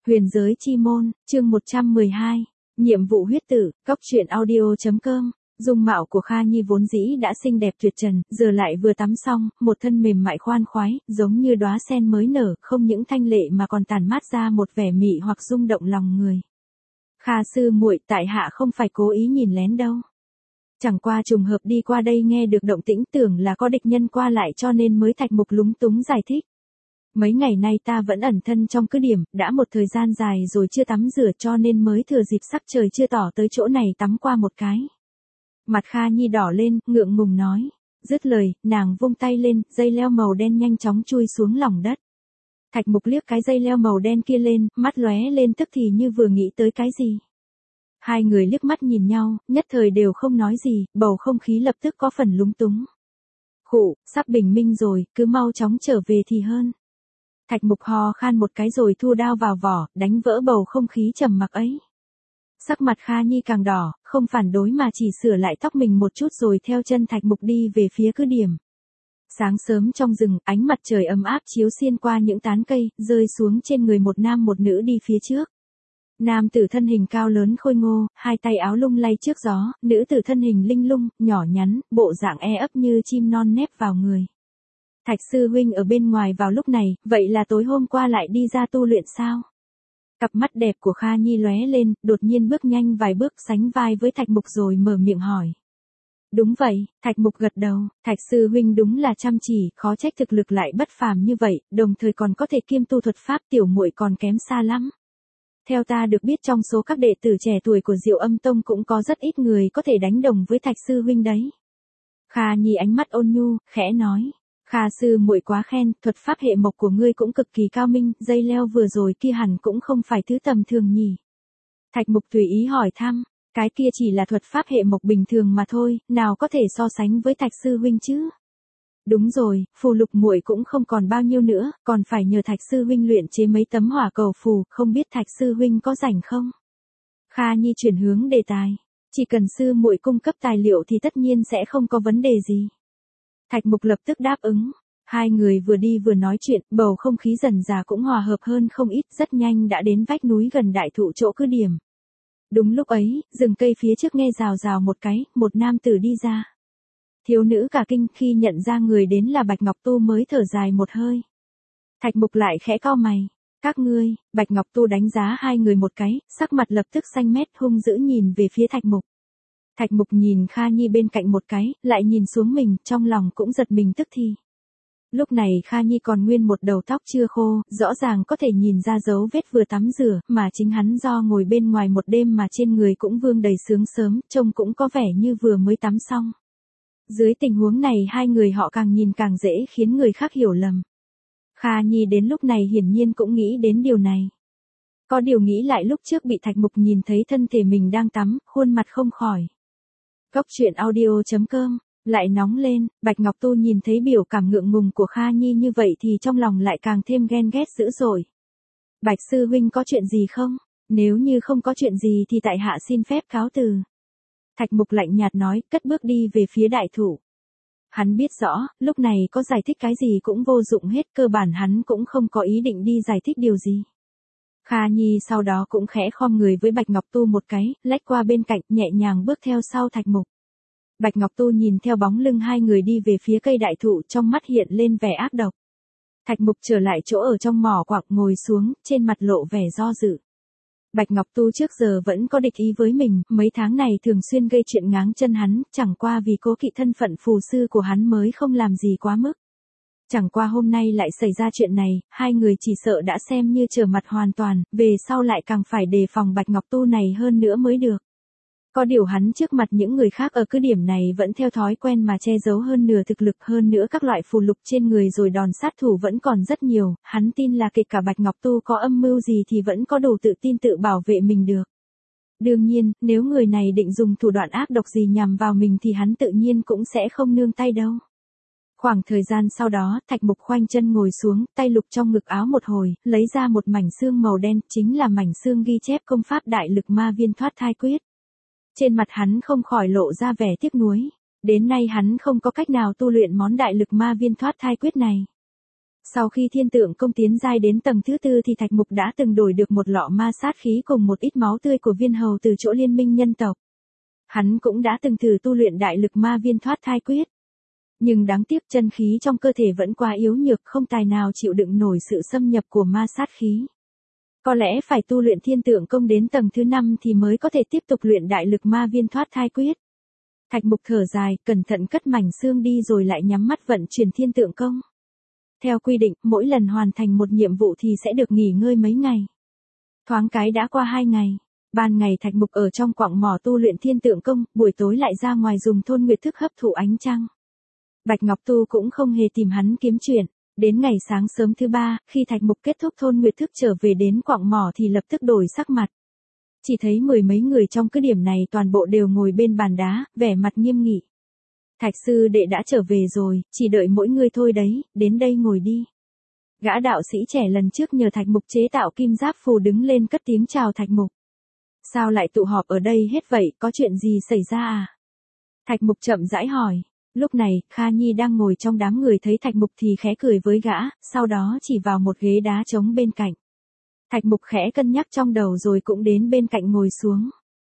Huyền giới chi môn, chương 112, nhiệm vụ huyết tử, cóc truyện audio.com. Dung mạo của Kha Nhi vốn dĩ đã xinh đẹp tuyệt trần, giờ lại vừa tắm xong, một thân mềm mại khoan khoái, giống như đóa sen mới nở, không những thanh lệ mà còn tản mát ra một vẻ mị hoặc rung động lòng người. Kha sư muội, tại hạ không phải cố ý nhìn lén đâu. Chẳng qua trùng hợp đi qua đây nghe được động tĩnh, tưởng là có địch nhân qua lại cho nên mới Thạch Mục lúng túng giải thích. Mấy ngày nay ta vẫn ẩn thân trong cứ điểm, đã một thời gian dài rồi chưa tắm rửa cho nên mới thừa dịp sắc trời chưa tỏ tới chỗ này tắm qua một cái. Mặt Kha Nhi đỏ lên, ngượng ngùng nói. Dứt lời, nàng vung tay lên, dây leo màu đen nhanh chóng chui xuống lòng đất. Thạch Mục liếc cái dây leo màu đen kia lên, mắt lóe lên tức thì như vừa nghĩ tới cái gì. Hai người liếc mắt nhìn nhau, nhất thời đều không nói gì, bầu không khí lập tức có phần lúng túng. Khụ, sắp bình minh rồi, cứ mau chóng trở về thì hơn. Thạch Mục ho khan một cái rồi thu đao vào vỏ, đánh vỡ bầu không khí trầm mặc ấy. Sắc mặt Kha Nhi càng đỏ, không phản đối mà chỉ sửa lại tóc mình một chút rồi theo chân Thạch Mục đi về phía cứ điểm. Sáng sớm trong rừng, ánh mặt trời ấm áp chiếu xuyên qua những tán cây, rơi xuống trên người một nam một nữ đi phía trước. Nam tử thân hình cao lớn khôi ngô, hai tay áo lung lay trước gió, nữ tử thân hình linh lung, nhỏ nhắn, bộ dạng e ấp như chim non nép vào người. Thạch sư huynh ở bên ngoài vào lúc này, vậy là tối hôm qua lại đi ra tu luyện sao? Cặp mắt đẹp của Kha Nhi lóe lên, đột nhiên bước nhanh vài bước sánh vai với Thạch Mục rồi mở miệng hỏi. Đúng vậy, Thạch Mục gật đầu, Thạch sư huynh đúng là chăm chỉ, khó trách thực lực lại bất phàm như vậy, đồng thời còn có thể kiêm tu thuật pháp, tiểu muội còn kém xa lắm. Theo ta được biết trong số các đệ tử trẻ tuổi của Diệu Âm Tông cũng có rất ít người có thể đánh đồng với Thạch sư huynh đấy. Kha Nhi ánh mắt ôn nhu, khẽ nói. Kha sư muội quá khen, thuật pháp hệ mộc của ngươi cũng cực kỳ cao minh, dây leo vừa rồi kia hẳn cũng không phải thứ tầm thường nhỉ. Thạch Mục tùy ý hỏi thăm, cái kia chỉ là thuật pháp hệ mộc bình thường mà thôi, nào có thể so sánh với Thạch sư huynh chứ. Đúng rồi, phù lục muội cũng không còn bao nhiêu nữa, còn phải nhờ Thạch sư huynh luyện chế mấy tấm hỏa cầu phù, không biết Thạch sư huynh có rảnh không? Kha Nhi chuyển hướng đề tài, chỉ cần sư muội cung cấp tài liệu thì tất nhiên sẽ không có vấn đề gì. Thạch Mục lập tức đáp ứng. Hai người vừa đi vừa nói chuyện, bầu không khí dần dà cũng hòa hợp hơn không ít, rất nhanh đã đến vách núi gần đại thụ chỗ cứ điểm. Đúng lúc ấy, rừng cây phía trước nghe rào rào một cái, một nam tử đi ra. Thiếu nữ cả kinh khi nhận ra người đến là Bạch Ngọc Tu mới thở dài một hơi. Thạch Mục lại khẽ cau mày. Các ngươi, Bạch Ngọc Tu đánh giá hai người một cái, sắc mặt lập tức xanh mét hung dữ nhìn về phía Thạch Mục. Thạch Mục nhìn Kha Nhi bên cạnh một cái, lại nhìn xuống mình, trong lòng cũng giật mình tức thì. Lúc này Kha Nhi còn nguyên một đầu tóc chưa khô, rõ ràng có thể nhìn ra dấu vết vừa tắm rửa, mà chính hắn do ngồi bên ngoài một đêm mà trên người cũng vương đầy sướng sớm, trông cũng có vẻ như vừa mới tắm xong. Dưới tình huống này hai người họ càng nhìn càng dễ khiến người khác hiểu lầm. Kha Nhi đến lúc này hiển nhiên cũng nghĩ đến điều này. Có điều nghĩ lại lúc trước bị Thạch Mục nhìn thấy thân thể mình đang tắm, khuôn mặt không khỏi. Cóc truyện audio.com, lại nóng lên, Bạch Ngọc Tu nhìn thấy biểu cảm ngượng ngùng của Kha Nhi như vậy thì trong lòng lại càng thêm ghen ghét dữ dội. Bạch sư huynh có chuyện gì không? Nếu như không có chuyện gì thì tại hạ xin phép cáo từ. Thạch Mục lạnh nhạt nói, cất bước đi về phía đại thụ. Hắn biết rõ, lúc này có giải thích cái gì cũng vô dụng hết, cơ bản hắn cũng không có ý định đi giải thích điều gì. Kha Nhi sau đó cũng khẽ khom người với Bạch Ngọc Tu một cái, lách qua bên cạnh, nhẹ nhàng bước theo sau Thạch Mục. Bạch Ngọc Tu nhìn theo bóng lưng hai người đi về phía cây đại thụ, trong mắt hiện lên vẻ ác độc. Thạch Mục trở lại chỗ ở trong mỏ quặng ngồi xuống, trên mặt lộ vẻ do dự. Bạch Ngọc Tu trước giờ vẫn có địch ý với mình, mấy tháng này thường xuyên gây chuyện ngáng chân hắn, chẳng qua vì cố kỵ thân phận phù sư của hắn mới không làm gì quá mức. Chẳng qua hôm nay lại xảy ra chuyện này, hai người chỉ sợ đã xem như trở mặt hoàn toàn, về sau lại càng phải đề phòng Bạch Ngọc Tu này hơn nữa mới được. Có điều hắn trước mặt những người khác ở cứ điểm này vẫn theo thói quen mà che giấu hơn nửa thực lực, hơn nữa các loại phù lục trên người rồi đòn sát thủ vẫn còn rất nhiều, hắn tin là kể cả Bạch Ngọc Tu có âm mưu gì thì vẫn có đủ tự tin tự bảo vệ mình được. Đương nhiên, nếu người này định dùng thủ đoạn ác độc gì nhằm vào mình thì hắn tự nhiên cũng sẽ không nương tay đâu. Khoảng thời gian sau đó, Thạch Mục khoanh chân ngồi xuống, tay lục trong ngực áo một hồi, lấy ra một mảnh xương màu đen, chính là mảnh xương ghi chép công pháp đại lực ma viên thoát thai quyết. Trên mặt hắn không khỏi lộ ra vẻ tiếc nuối. Đến nay hắn không có cách nào tu luyện món đại lực ma viên thoát thai quyết này. Sau khi thiên tượng công tiến giai đến tầng thứ 4 thì Thạch Mục đã từng đổi được một lọ ma sát khí cùng một ít máu tươi của viên hầu từ chỗ liên minh nhân tộc. Hắn cũng đã từng thử tu luyện đại lực ma viên thoát thai quyết. Nhưng đáng tiếc chân khí trong cơ thể vẫn quá yếu nhược, không tài nào chịu đựng nổi sự xâm nhập của ma sát khí. Có lẽ phải tu luyện thiên tượng công đến tầng thứ 5 thì mới có thể tiếp tục luyện đại lực ma viên thoát thai quyết. Thạch Mục thở dài, cẩn thận cất mảnh xương đi rồi lại nhắm mắt vận chuyển thiên tượng công. Theo quy định, mỗi lần hoàn thành một nhiệm vụ thì sẽ được nghỉ ngơi mấy ngày. Thoáng cái đã qua 2 ngày. Ban ngày Thạch Mục ở trong quặng mỏ tu luyện thiên tượng công, buổi tối lại ra ngoài dùng thôn nguyệt thức hấp thụ ánh trăng. Bạch Ngọc Tu cũng không hề tìm hắn kiếm chuyện. Đến ngày sáng sớm thứ 3, khi Thạch Mục kết thúc thôn nguyệt thức trở về đến quặng mỏ thì lập tức đổi sắc mặt. Chỉ thấy mười mấy người trong cứ điểm này toàn bộ đều ngồi bên bàn đá, vẻ mặt nghiêm nghị. Thạch sư đệ đã trở về rồi, chỉ đợi mỗi người thôi đấy, đến đây ngồi đi. Gã đạo sĩ trẻ lần trước nhờ Thạch Mục chế tạo kim giáp phù đứng lên cất tiếng chào Thạch Mục. Sao lại tụ họp ở đây hết vậy, có chuyện gì xảy ra à? Thạch Mục chậm rãi hỏi. Lúc này, Kha Nhi đang ngồi trong đám người thấy Thạch Mục thì khẽ cười với gã, sau đó chỉ vào một ghế đá trống bên cạnh. Thạch Mục khẽ cân nhắc trong đầu rồi cũng đến bên cạnh ngồi xuống.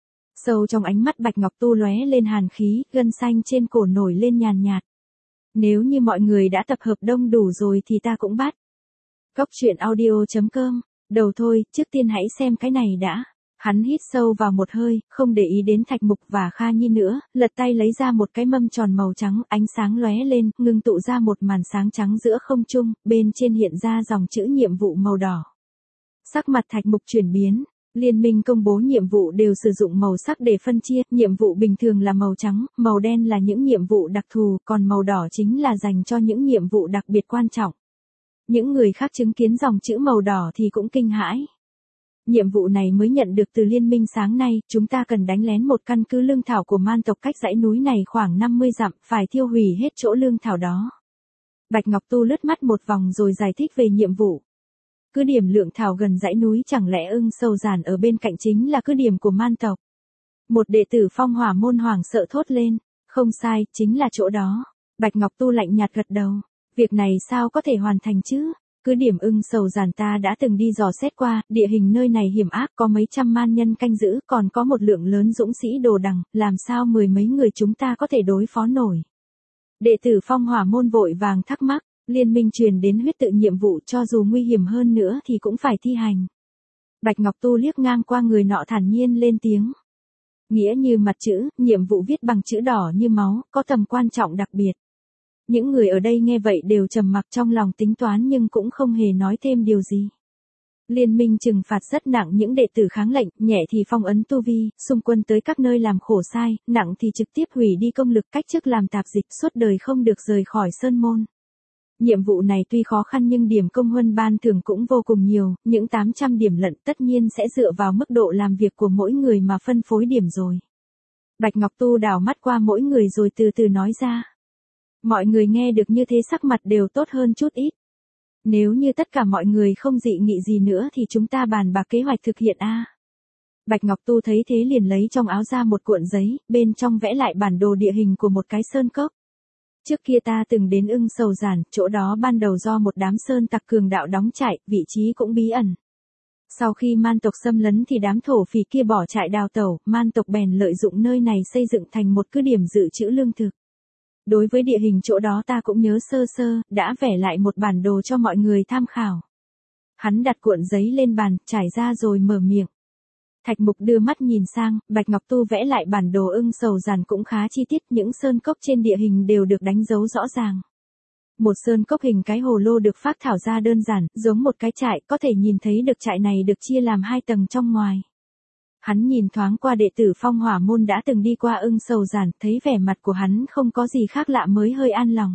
Sâu trong ánh mắt Bạch Ngọc Tu lóe lên hàn khí, gân xanh trên cổ nổi lên nhàn nhạt. Nếu như mọi người đã tập hợp đông đủ rồi thì ta cũng bắt. Cốc truyện audio.com, đầu thôi, trước tiên hãy xem cái này đã. Hắn hít sâu vào một hơi, không để ý đến Thạch Mục và Kha Nhi nữa, lật tay lấy ra một cái mâm tròn màu trắng, ánh sáng lóe lên, ngưng tụ ra một màn sáng trắng giữa không trung, bên trên hiện ra dòng chữ nhiệm vụ màu đỏ. Sắc mặt Thạch Mục chuyển biến, liên minh công bố nhiệm vụ đều sử dụng màu sắc để phân chia, nhiệm vụ bình thường là màu trắng, màu đen là những nhiệm vụ đặc thù, còn màu đỏ chính là dành cho những nhiệm vụ đặc biệt quan trọng. Những người khác chứng kiến dòng chữ màu đỏ thì cũng kinh hãi. Nhiệm vụ này mới nhận được từ liên minh sáng nay, chúng ta cần đánh lén một căn cứ lương thảo của man tộc cách dãy núi này khoảng 50 dặm, phải thiêu hủy hết chỗ lương thảo đó. Bạch Ngọc Tu lướt mắt một vòng rồi giải thích về nhiệm vụ. Cứ điểm lượng thảo gần dãy núi, chẳng lẽ Ưng Sầu Giản ở bên cạnh chính là cứ điểm của man tộc? Một đệ tử Phong Hỏa môn hoảng sợ thốt lên. Không sai, chính là chỗ đó. Bạch Ngọc Tu lạnh nhạt gật đầu. Việc này sao có thể hoàn thành chứ? Cứ điểm Ưng Sầu Giản ta đã từng đi dò xét qua, địa hình nơi này hiểm ác, có mấy trăm man nhân canh giữ, còn có một lượng lớn dũng sĩ đồ đằng, làm sao mười mấy người chúng ta có thể đối phó nổi? Đệ tử Phong Hỏa môn vội vàng thắc mắc. Liên minh truyền đến huyết tự nhiệm vụ, cho dù nguy hiểm hơn nữa thì cũng phải thi hành. Bạch Ngọc Tu liếc ngang qua người nọ thản nhiên lên tiếng. Nghĩa như mặt chữ, nhiệm vụ viết bằng chữ đỏ như máu, có tầm quan trọng đặc biệt. Những người ở đây nghe vậy đều trầm mặc trong lòng tính toán nhưng cũng không hề nói thêm điều gì. Liên minh trừng phạt rất nặng những đệ tử kháng lệnh, nhẹ thì phong ấn tu vi, xung quân tới các nơi làm khổ sai, nặng thì trực tiếp hủy đi công lực, cách chức làm tạp dịch, suốt đời không được rời khỏi sơn môn. Nhiệm vụ này tuy khó khăn nhưng điểm công huân ban thưởng cũng vô cùng nhiều, những 800 điểm lận tất nhiên sẽ dựa vào mức độ làm việc của mỗi người mà phân phối điểm rồi. Bạch Ngọc Tu đảo mắt qua mỗi người rồi từ từ nói ra. Mọi người nghe được như thế sắc mặt đều tốt hơn chút ít. Nếu như tất cả mọi người không dị nghị gì nữa thì chúng ta bàn bạc kế hoạch thực hiện a. Bạch Ngọc Tu thấy thế liền lấy trong áo ra một cuộn giấy, bên trong vẽ lại bản đồ địa hình của một cái sơn cốc. Trước kia ta từng đến Ưng Sầu Giản, chỗ đó ban đầu do một đám sơn tặc cường đạo đóng trại, vị trí cũng bí ẩn. Sau khi man tộc xâm lấn thì đám thổ phỉ kia bỏ trại đào tẩu, man tộc bèn lợi dụng nơi này xây dựng thành một cứ điểm dự trữ lương thực. Đối với địa hình chỗ đó ta cũng nhớ sơ sơ, đã vẽ lại một bản đồ cho mọi người tham khảo. Hắn đặt cuộn giấy lên bàn, trải ra rồi mở miệng. Thạch Mục đưa mắt nhìn sang, Bạch Ngọc Tu vẽ lại bản đồ Ưng Sầu Giản cũng khá chi tiết, những sơn cốc trên địa hình đều được đánh dấu rõ ràng. Một sơn cốc hình cái hồ lô được phác thảo ra đơn giản, giống một cái trại, có thể nhìn thấy được trại này được chia làm 2 tầng trong ngoài. Hắn nhìn thoáng qua đệ tử Phong Hỏa môn đã từng đi qua Ưng Sầu Giản, thấy vẻ mặt của hắn không có gì khác lạ mới hơi an lòng.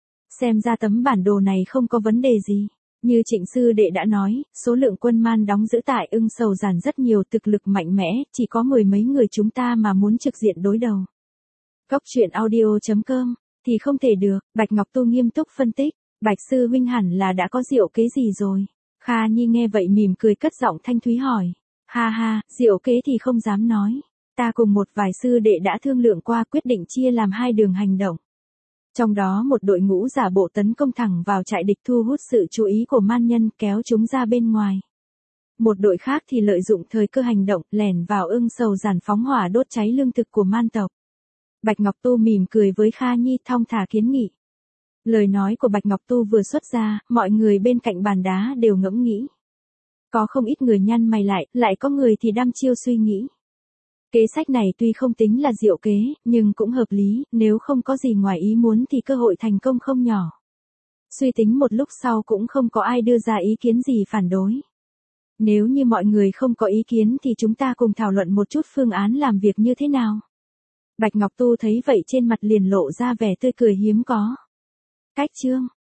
Xem ra tấm bản đồ này không có vấn đề gì. Như Trịnh sư đệ đã nói, số lượng quân man đóng giữ tại Ưng Sầu Giản rất nhiều, thực lực mạnh mẽ, chỉ có mười mấy người chúng ta mà muốn trực diện đối đầu. Cốc truyện audio.com, thì không thể được, Bạch Ngọc Tu nghiêm túc phân tích, Bạch sư huynh hẳn là đã có diệu kế gì rồi. Kha Nhi nghe vậy mỉm cười cất giọng thanh thúy hỏi. Ha ha, diệu kế thì không dám nói. Ta cùng một vài sư đệ đã thương lượng qua, quyết định chia làm 2 đường hành động. Trong đó một đội ngũ giả bộ tấn công thẳng vào trại địch thu hút sự chú ý của man nhân kéo chúng ra bên ngoài. Một đội khác thì lợi dụng thời cơ hành động lẻn vào ưng sầu giản phóng hỏa đốt cháy lương thực của man tộc. Bạch Ngọc Tu mỉm cười với Kha Nhi thong thả kiến nghị. Lời nói của Bạch Ngọc Tu vừa xuất ra, mọi người bên cạnh bàn đá đều ngẫm nghĩ. Có không ít người nhăn mày lại có người thì đăm chiêu suy nghĩ. Kế sách này tuy không tính là diệu kế, nhưng cũng hợp lý, nếu không có gì ngoài ý muốn thì cơ hội thành công không nhỏ. Suy tính một lúc sau cũng không có ai đưa ra ý kiến gì phản đối. Nếu như mọi người không có ý kiến thì chúng ta cùng thảo luận một chút phương án làm việc như thế nào. Bạch Ngọc Tu thấy vậy trên mặt liền lộ ra vẻ tươi cười hiếm có. Cách chương